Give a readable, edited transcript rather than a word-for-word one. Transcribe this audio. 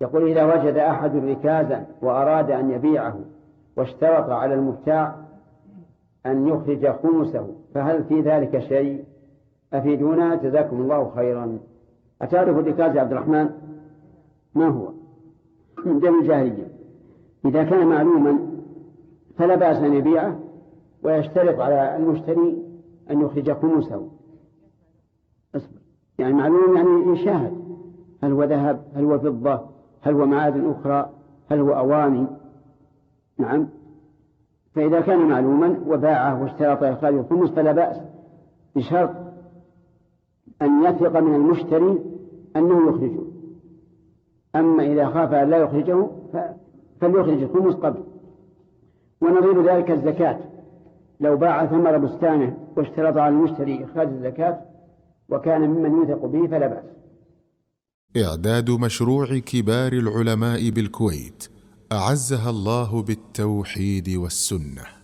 يقول: إذا وجد أحد ركازا وأراد أن يبيعه واشترط على المبتاع أن يخرج خمسه، فهل في ذلك شيء؟ أفيدونا جزاكم الله خيرا. أتعرف الركاز يا عبد الرحمن؟ ما هو؟ من دم الجاهلية. إذا كان معلوما فلا بأس أن يبيعه ويشترط على المشتري أن يخرج خمسه. يعني معلوم، يعني يشاهد هل هو ذهب، هل هو فضة، هل هو معادن أخرى، هل هو أواني. نعم. فإذا كان معلوما وباعه واشترط إخراج الخمس فلا بأس، بشرط أن يثق من المشتري أنه يخرجه. أما إذا خاف أن لا يخرجه فليخرج الخمس قبل. ونظير ذلك الزكاة، لو باع ثمر بستانه واشترط على المشتري إخراج الزكاة وكان ممن يثق به فلا بأس. إعداد مشروع كبار العلماء بالكويت أعزها الله بالتوحيد والسنة.